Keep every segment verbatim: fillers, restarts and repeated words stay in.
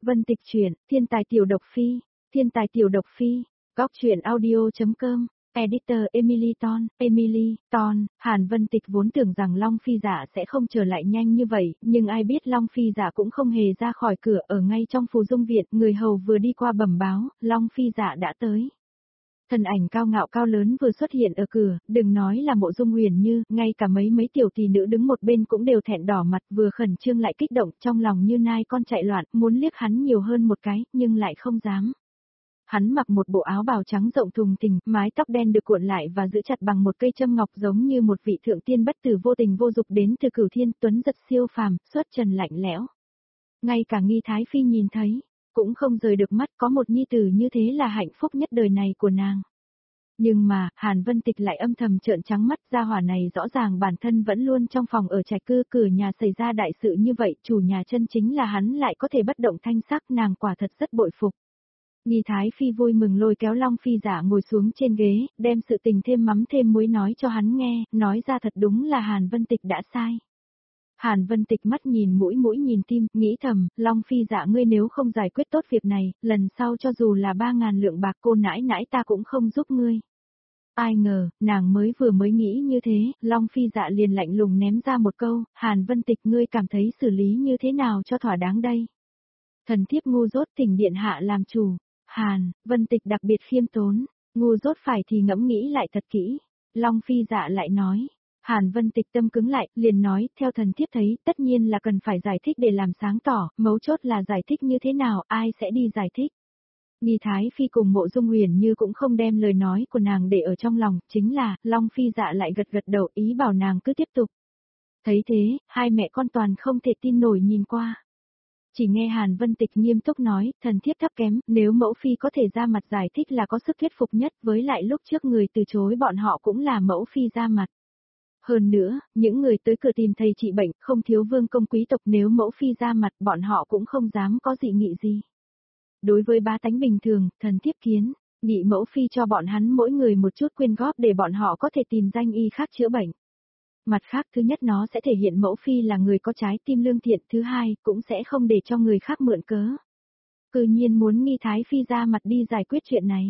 Vân Tịch truyện, Thiên tài tiểu độc phi, Thiên tài tiểu độc phi, góc truyện audio.com, editor Emily Ton, Emily, Ton, Hàn Vân Tịch vốn tưởng rằng Long Phi Dạ sẽ không trở lại nhanh như vậy, nhưng ai biết Long Phi Dạ cũng không hề ra khỏi cửa, ở ngay trong phù dung viện, người hầu vừa đi qua bẩm báo, Long Phi Dạ đã tới. Thân ảnh cao ngạo cao lớn vừa xuất hiện ở cửa, đừng nói là Mộ Dung Huyền Như, ngay cả mấy mấy tiểu tỷ nữ đứng một bên cũng đều thẹn đỏ mặt, vừa khẩn trương lại kích động, trong lòng như nai con chạy loạn, muốn liếc hắn nhiều hơn một cái, nhưng lại không dám. Hắn mặc một bộ áo bào trắng rộng thùng thình, mái tóc đen được cuộn lại và giữ chặt bằng một cây châm ngọc giống như một vị thượng tiên bất tử vô tình vô dục đến từ Cửu Thiên, tuấn giật siêu phàm, xuất trần lạnh lẽo. Ngay cả Nghi Thái Phi nhìn thấy, cũng không rời được mắt, có một nhi tử như thế là hạnh phúc nhất đời này của nàng. Nhưng mà, Hàn Vân Tịch lại âm thầm trợn trắng mắt, gia hỏa này rõ ràng bản thân vẫn luôn trong phòng ở trạch cư, cửa nhà xảy ra đại sự như vậy, chủ nhà chân chính là hắn lại có thể bất động thanh sắc, nàng quả thật rất bội phục. Nghi Thái Phi vui mừng lôi kéo Long Phi Dạ ngồi xuống trên ghế, đem sự tình thêm mắm thêm muối nói cho hắn nghe, nói ra thật đúng là Hàn Vân Tịch đã sai. Hàn Vân Tịch mắt nhìn mũi mũi nhìn tim, nghĩ thầm, Long Phi Dạ ngươi nếu không giải quyết tốt việc này, lần sau cho dù là ba ngàn lượng bạc cô nãi nãi ta cũng không giúp ngươi. Ai ngờ, nàng mới vừa mới nghĩ như thế, Long Phi Dạ liền lạnh lùng ném ra một câu, Hàn Vân Tịch ngươi cảm thấy xử lý như thế nào cho thỏa đáng đây? Thần thiếp ngu dốt thỉnh điện hạ làm chủ. Hàn, Vân Tịch đặc biệt khiêm tốn, ngu dốt phải thì ngẫm nghĩ lại thật kỹ. Long Phi Dạ lại nói. Hàn Vân Tịch tâm cứng lại, liền nói, theo thần thiếp thấy, tất nhiên là cần phải giải thích để làm sáng tỏ, mấu chốt là giải thích như thế nào, ai sẽ đi giải thích. Nghi Thái Phi cùng Mộ Dung Huyền Như cũng không đem lời nói của nàng để ở trong lòng, chính là, Long Phi Dạ lại gật gật đầu ý bảo nàng cứ tiếp tục. Thấy thế, hai mẹ con toàn không thể tin nổi nhìn qua. Chỉ nghe Hàn Vân Tịch nghiêm túc nói, thần thiếp thấp kém, nếu mẫu phi có thể ra mặt giải thích là có sức thuyết phục nhất, với lại lúc trước người từ chối bọn họ cũng là mẫu phi ra mặt. Hơn nữa, những người tới cửa tìm thầy trị bệnh, không thiếu vương công quý tộc, nếu mẫu phi ra mặt bọn họ cũng không dám có dị nghị gì. Đối với bá tánh bình thường, thần thiếp kiến, nghị mẫu phi cho bọn hắn mỗi người một chút quyên góp để bọn họ có thể tìm danh y khác chữa bệnh. Mặt khác, thứ nhất nó sẽ thể hiện mẫu phi là người có trái tim lương thiện, thứ hai, cũng sẽ không để cho người khác mượn cớ. Cư nhiên muốn Nghi Thái Phi ra mặt đi giải quyết chuyện này.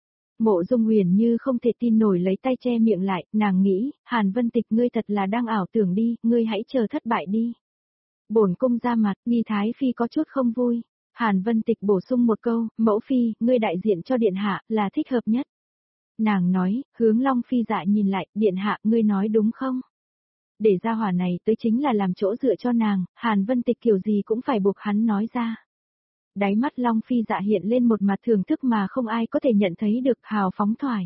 Mộ Dung Huyền Như không thể tin nổi lấy tay che miệng lại, nàng nghĩ, Hàn Vân Tịch ngươi thật là đang ảo tưởng đi, ngươi hãy chờ thất bại đi. Bổn cung ra mặt, Nghi Thái Phi có chút không vui. Hàn Vân Tịch bổ sung một câu, mẫu phi, ngươi đại diện cho điện hạ, là thích hợp nhất. Nàng nói, hướng Long Phi Dạ nhìn lại, điện hạ, ngươi nói đúng không? Để ra hỏa này tới chính là làm chỗ dựa cho nàng, Hàn Vân Tịch kiểu gì cũng phải buộc hắn nói ra. Đáy mắt Long Phi Dạ hiện lên một mặt thưởng thức mà không ai có thể nhận thấy được, hào phóng thoải.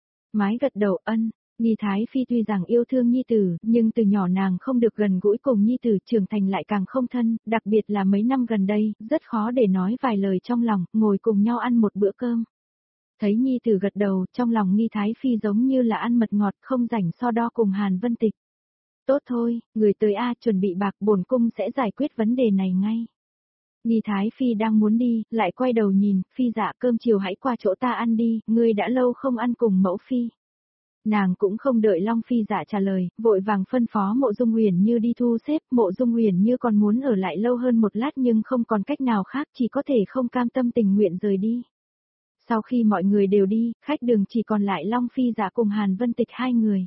Mái gật đầu ân, Nghi Thái Phi tuy rằng yêu thương nhi tử, nhưng từ nhỏ nàng không được gần gũi cùng nhi tử, trưởng thành lại càng không thân, đặc biệt là mấy năm gần đây, rất khó để nói vài lời trong lòng, ngồi cùng nhau ăn một bữa cơm. Thấy nhi tử gật đầu, trong lòng Nghi Thái Phi giống như là ăn mật ngọt, không rảnh so đo cùng Hàn Vân Tịch. Tốt thôi, người tới A chuẩn bị bạc, bổn cung sẽ giải quyết vấn đề này ngay. Nghi Thái Phi đang muốn đi, lại quay đầu nhìn, Phi Dạ cơm chiều hãy qua chỗ ta ăn đi, ngươi đã lâu không ăn cùng mẫu phi. Nàng cũng không đợi Long Phi Dạ trả lời, vội vàng phân phó Mộ Dung Huyền Như đi thu xếp, Mộ Dung Huyền Như còn muốn ở lại lâu hơn một lát nhưng không còn cách nào khác, chỉ có thể không cam tâm tình nguyện rời đi. Sau khi mọi người đều đi, khách đường chỉ còn lại Long Phi Dạ cùng Hàn Vân Tịch hai người.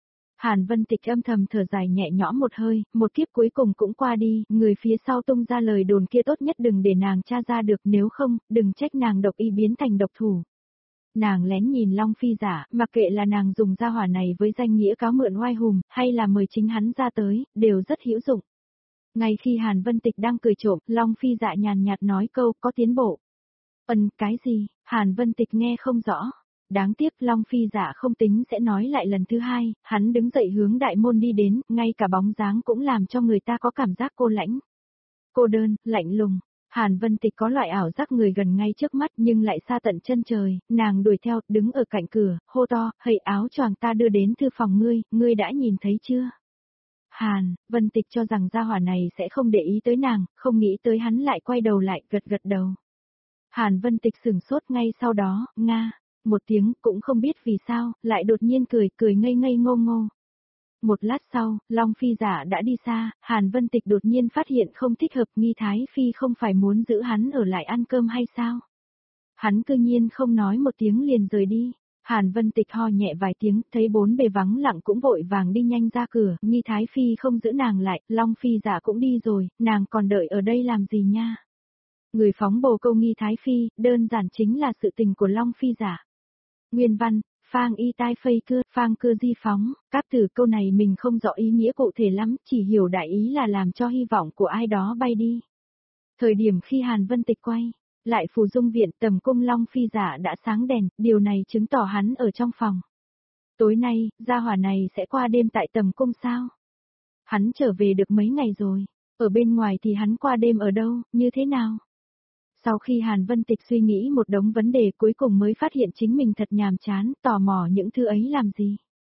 Hàn Vân Tịch âm thầm thở dài nhẹ nhõm một hơi, một kiếp cuối cùng cũng qua đi, người phía sau tung ra lời đồn kia tốt nhất đừng để nàng tra ra được, nếu không, đừng trách nàng độc y biến thành độc thủ. Nàng lén nhìn Long Phi Dạ, mặc kệ là nàng dùng gia hỏa này với danh nghĩa cáo mượn oai hùng, hay là mời chính hắn ra tới, đều rất hữu dụng. Ngay khi Hàn Vân Tịch đang cười trộm, Long Phi Dạ nhàn nhạt nói câu, có tiến bộ. Ừm, cái gì? Hàn Vân Tịch nghe không rõ. Đáng tiếc Long Phi Dạ không tính sẽ nói lại lần thứ hai, hắn đứng dậy hướng đại môn đi đến, ngay cả bóng dáng cũng làm cho người ta có cảm giác cô lãnh. Cô đơn, lạnh lùng. Hàn Vân Tịch có loại ảo giác người gần ngay trước mắt nhưng lại xa tận chân trời, nàng đuổi theo, đứng ở cạnh cửa, hô to, hầy áo choàng ta đưa đến thư phòng ngươi, ngươi đã nhìn thấy chưa? Hàn, Vân Tịch cho rằng gia hỏa này sẽ không để ý tới nàng, không nghĩ tới hắn lại quay đầu lại, gật gật đầu. Hàn Vân Tịch sửng sốt ngay sau đó, nga, một tiếng cũng không biết vì sao, lại đột nhiên cười, cười ngây ngây ngô ngô. Một lát sau, Long Phi giả đã đi xa, Hàn Vân Tịch đột nhiên phát hiện không thích hợp, Nghi Thái Phi không phải muốn giữ hắn ở lại ăn cơm hay sao? Hắn cư nhiên không nói một tiếng liền rời đi. Hàn Vân Tịch ho nhẹ vài tiếng, thấy bốn bề vắng lặng cũng vội vàng đi nhanh ra cửa, Nghi Thái Phi không giữ nàng lại, Long Phi giả cũng đi rồi, nàng còn đợi ở đây làm gì nha? Người phóng bồ câu Nghi Thái Phi, đơn giản chính là sự tình của Long Phi giả. Nguyên văn, Phang y tai phây cưa, Phang cưa di phóng, các từ câu này mình không rõ ý nghĩa cụ thể lắm, chỉ hiểu đại ý là làm cho hy vọng của ai đó bay đi. Thời điểm khi Hàn Vân Tịch quay lại Phù Dung viện, tầm cung Long Phi giả đã sáng đèn, điều này chứng tỏ hắn ở trong phòng. Tối nay, gia hỏa này sẽ qua đêm tại tầm cung sao? Hắn trở về được mấy ngày rồi, ở bên ngoài thì hắn qua đêm ở đâu, như thế nào? Sau khi Hàn Vân Tịch suy nghĩ một đống vấn đề cuối cùng mới phát hiện chính mình thật nhàm chán, tò mò những thứ ấy làm gì.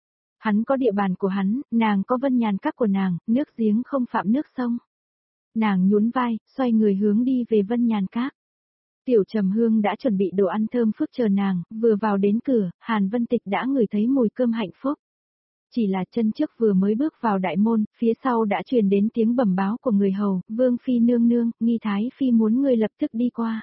Hắn có địa bàn của hắn, nàng có vân nhàn các của nàng, nước giếng không phạm nước sông. Nàng nhún vai, xoay người hướng đi về vân nhàn các. Tiểu Trầm Hương đã chuẩn bị đồ ăn thơm phức chờ nàng, vừa vào đến cửa, Hàn Vân Tịch đã ngửi thấy mùi cơm hạnh phúc. Chỉ là chân trước vừa mới bước vào đại môn, phía sau đã truyền đến tiếng bẩm báo của người hầu, Vương Phi nương nương, Nghi Thái Phi muốn người lập tức đi qua.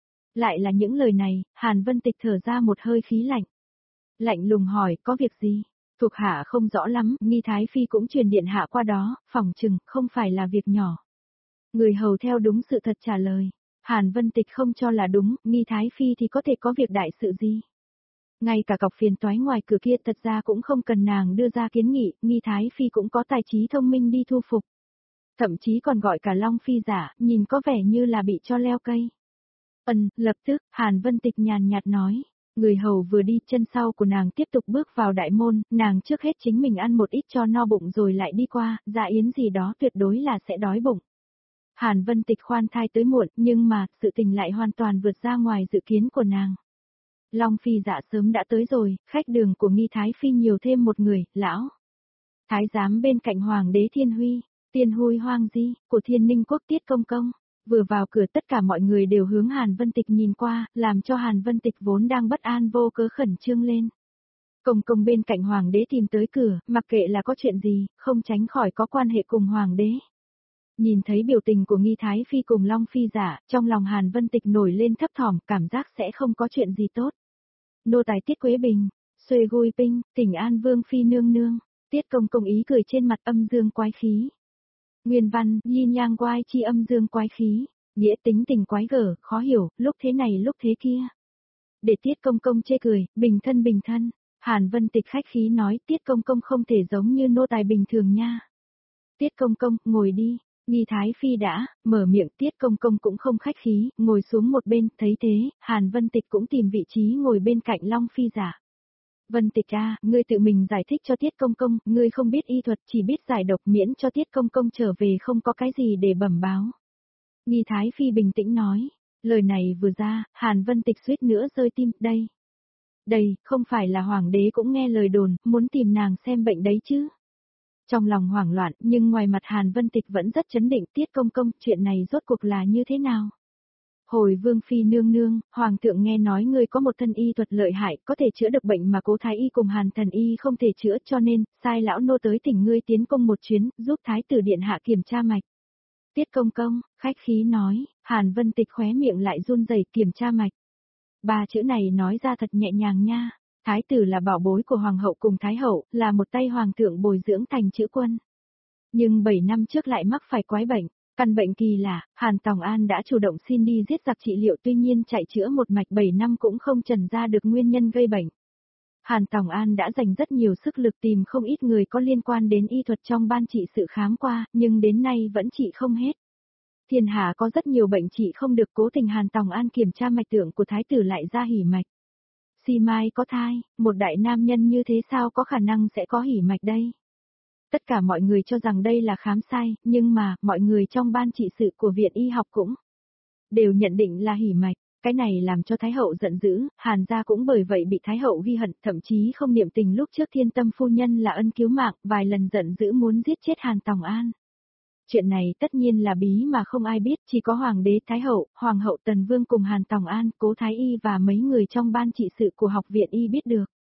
Lại là những lời này, Hàn Vân Tịch thở ra một hơi khí lạnh. Lạnh lùng hỏi, có việc gì? Thuộc hạ không rõ lắm, Nghi Thái Phi cũng truyền điện hạ qua đó, phỏng chừng, không phải là việc nhỏ. Người hầu theo đúng sự thật trả lời. Hàn Vân Tịch không cho là đúng, Nghi Thái Phi thì có thể có việc đại sự gì? Ngay cả cọc phiền toái ngoài cửa kia thật ra cũng không cần nàng đưa ra kiến nghị, Nghi Thái Phi cũng có tài trí thông minh đi thu phục. Thậm chí còn gọi cả Long Phi giả, nhìn có vẻ như là bị cho leo cây. Ừm, lập tức, Hàn Vân Tịch nhàn nhạt nói, người hầu vừa đi, chân sau của nàng tiếp tục bước vào đại môn, nàng trước hết chính mình ăn một ít cho no bụng rồi lại đi qua, dạ yến gì đó tuyệt đối là sẽ đói bụng. Hàn Vân Tịch khoan thai tới muộn, nhưng mà, sự tình lại hoàn toàn vượt ra ngoài dự kiến của nàng. Long Phi dạ sớm đã tới rồi, khách đường của Nghi Thái Phi nhiều thêm một người, lão. Thái giám bên cạnh Hoàng đế Thiên Huy, Tiên Huy Hoang Di, của Thiên Ninh Quốc Tiết Công Công. Vừa vào cửa tất cả mọi người đều hướng Hàn Vân Tịch nhìn qua, làm cho Hàn Vân Tịch vốn đang bất an vô cớ khẩn trương lên. Công công bên cạnh Hoàng đế tìm tới cửa, mặc kệ là có chuyện gì, không tránh khỏi có quan hệ cùng Hoàng đế. Nhìn thấy biểu tình của Nghi Thái Phi cùng Long Phi giả, trong lòng Hàn Vân Tịch nổi lên thấp thỏm, cảm giác sẽ không có chuyện gì tốt. Nô tài Tiết Quế Bình, Xuê Gui Pinh, Tỉnh An Vương Phi nương nương, Tiết Công Công ý cười trên mặt âm dương quái khí. Nguyên văn, yin yang quái chi âm dương quái khí, nghĩa tính tình quái gở, khó hiểu, lúc thế này lúc thế kia. Để Tiết Công Công chê cười, bình thân bình thân, Hàn Vân Tịch khách khí nói Tiết Công Công không thể giống như nô tài bình thường nha. Tiết Công Công, ngồi đi. Nghi Thái Phi đã, mở miệng, Tiết Công Công cũng không khách khí, ngồi xuống một bên, thấy thế, Hàn Vân Tịch cũng tìm vị trí ngồi bên cạnh Long Phi giả. Vân Tịch a, ngươi tự mình giải thích cho Tiết Công Công, ngươi không biết y thuật, chỉ biết giải độc, miễn cho Tiết Công Công trở về không có cái gì để bẩm báo. Nghi Thái Phi bình tĩnh nói, lời này vừa ra, Hàn Vân Tịch suýt nữa rơi tim, đây. Đây, không phải là Hoàng đế cũng nghe lời đồn, muốn tìm nàng xem bệnh đấy chứ. Trong lòng hoảng loạn, nhưng ngoài mặt Hàn Vân Tịch vẫn rất chấn định, Tiết Công Công, chuyện này rốt cuộc là như thế nào? Hồi Vương Phi nương nương, Hoàng thượng nghe nói ngươi có một thân y thuật lợi hại, có thể chữa được bệnh mà Cố Thái Y cùng Hàn Thần Y không thể chữa, cho nên, sai lão nô tới tỉnh ngươi tiến công một chuyến, giúp Thái tử điện hạ kiểm tra mạch. Tiết Công Công, khách khí nói, Hàn Vân Tịch khóe miệng lại run rẩy, kiểm tra mạch. Ba chữ này nói ra thật nhẹ nhàng nha. Thái tử là bảo bối của Hoàng hậu cùng Thái hậu, là một tay Hoàng thượng bồi dưỡng thành chữ quân. Nhưng bảy năm trước lại mắc phải quái bệnh, căn bệnh kỳ lạ, Hàn Tòng An đã chủ động xin đi giết giặc trị liệu, tuy nhiên chạy chữa một mạch bảy năm cũng không trần ra được nguyên nhân gây bệnh. Hàn Tòng An đã dành rất nhiều sức lực tìm không ít người có liên quan đến y thuật trong ban trị sự khám qua, nhưng đến nay vẫn trị không hết. Thiên hạ có rất nhiều bệnh trị không được, cố tình Hàn Tòng An kiểm tra mạch tượng của Thái tử lại ra hỉ mạch. Si mai có thai, một đại nam nhân như thế sao có khả năng sẽ có hỉ mạch đây? Tất cả mọi người cho rằng đây là khám sai, nhưng mà, mọi người trong ban trị sự của viện y học cũng đều nhận định là hỉ mạch. Cái này làm cho Thái hậu giận dữ, Hàn gia cũng bởi vậy bị Thái hậu ghi hận, thậm chí không niệm tình lúc trước Thiên Tâm phu nhân là ân cứu mạng, vài lần giận dữ muốn giết chết Hàn Tòng An. Chuyện này tất nhiên là bí mà không ai biết, chỉ có Hoàng đế Thái hậu, Hoàng hậu Tần Vương cùng Hàn Tòng An, Cố Thái Y và mấy người trong ban trị sự của học viện y biết được.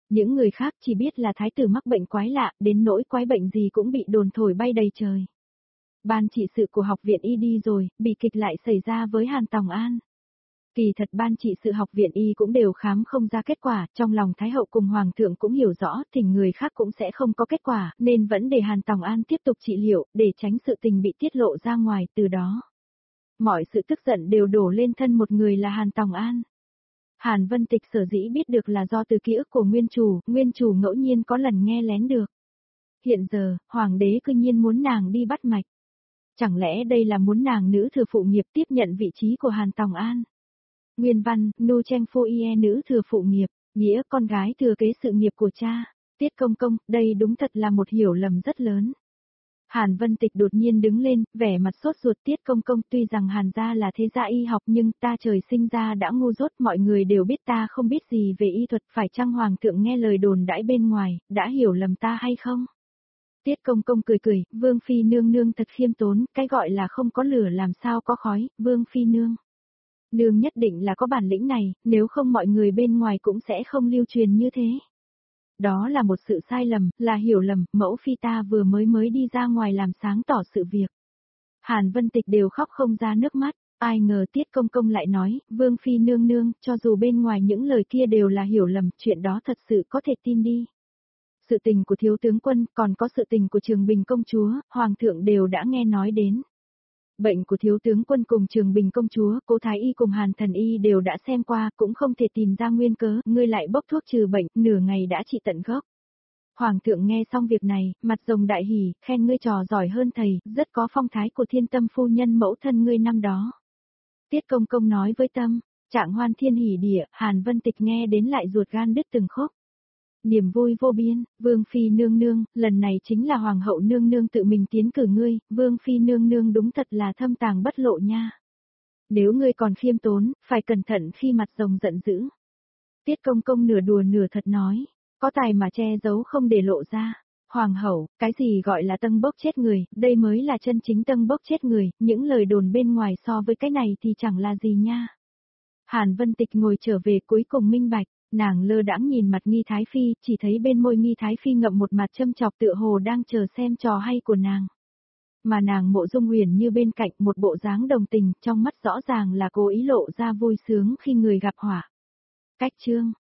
Những người khác chỉ biết là thái tử mắc bệnh quái lạ, đến nỗi quái bệnh gì cũng bị đồn thổi bay đầy trời. Ban trị sự của học viện Y đi rồi, bị kịch lại xảy ra với Hàn Tòng An. Kỳ thật ban trị sự học viện Y cũng đều khám không ra kết quả, trong lòng Thái hậu cùng Hoàng thượng cũng hiểu rõ, thỉnh người khác cũng sẽ không có kết quả, nên vẫn để Hàn Tòng An tiếp tục trị liệu, để tránh sự tình bị tiết lộ ra ngoài, từ đó. Mọi sự tức giận đều đổ lên thân một người là Hàn Tòng An. Hàn Vân Tịch sở dĩ biết được là do từ ký ức của Nguyên Chủ, Nguyên Chủ ngẫu nhiên có lần nghe lén được. Hiện giờ, Hoàng đế cư nhiên muốn nàng đi bắt mạch. Chẳng lẽ đây là muốn nàng nữ thừa phụ nghiệp tiếp nhận vị trí của Hàn Tòng An? Nguyên văn, Nu Tranh Phô Ie nữ thừa phụ nghiệp, nghĩa con gái thừa kế sự nghiệp của cha. Tiết công công, đây đúng thật là một hiểu lầm rất lớn. Hàn Vân Tịch đột nhiên đứng lên, vẻ mặt sốt ruột. Tiết công công, tuy rằng Hàn gia là thế gia y học nhưng ta trời sinh ra đã ngu dốt, mọi người đều biết ta không biết gì về y thuật, phải chăng Hoàng thượng nghe lời đồn đãi bên ngoài, đã hiểu lầm ta hay không? Tiết công công cười cười, Vương Phi nương nương thật khiêm tốn, cái gọi là không có lửa làm sao có khói, Vương Phi nương. Nương nhất định là có bản lĩnh này, nếu không mọi người bên ngoài cũng sẽ không lưu truyền như thế. Đó là một sự sai lầm, là hiểu lầm, mẫu phi ta vừa mới mới đi ra ngoài làm sáng tỏ sự việc. Hàn Vân Tịch đều khóc không ra nước mắt, ai ngờ Tiết công công lại nói, Vương Phi nương nương, cho dù bên ngoài những lời kia đều là hiểu lầm, chuyện đó thật sự có thể tin đi. Sự tình của thiếu tướng quân, còn có sự tình của Trường Bình công chúa, Hoàng thượng đều đã nghe nói đến. Bệnh của thiếu tướng quân cùng Trường Bình công chúa, Cố Thái Y cùng Hàn Thần Y đều đã xem qua, cũng không thể tìm ra nguyên cớ, ngươi lại bốc thuốc trừ bệnh, nửa ngày đã trị tận gốc. Hoàng thượng nghe xong việc này, mặt rồng đại hỉ, khen ngươi trò giỏi hơn thầy, rất có phong thái của Thiên Tâm phu nhân mẫu thân ngươi năm đó. Tiết công công nói với Tâm, trạng hoan thiên hỉ địa, Hàn Vân Tịch nghe đến lại ruột gan đứt từng khúc. Niềm vui vô biên, Vương Phi nương nương, lần này chính là Hoàng hậu nương nương tự mình tiến cử ngươi, Vương Phi nương nương đúng thật là thâm tàng bất lộ nha. Nếu ngươi còn khiêm tốn, phải cẩn thận khi mặt rồng giận dữ. Tiết công công nửa đùa nửa thật nói, có tài mà che giấu không để lộ ra. Hoàng hậu, cái gì gọi là tân bốc chết người, đây mới là chân chính tân bốc chết người, những lời đồn bên ngoài so với cái này thì chẳng là gì nha. Hàn Vân Tịch ngồi trở về cuối cùng minh bạch. Nàng lơ đãng nhìn mặt Nghi Thái Phi, chỉ thấy bên môi Nghi Thái Phi ngậm một mặt châm chọc tựa hồ đang chờ xem trò hay của nàng. Mà nàng Mộ Dung Huyền như bên cạnh một bộ dáng đồng tình, trong mắt rõ ràng là cố ý lộ ra vui sướng khi người gặp họa. Cách chương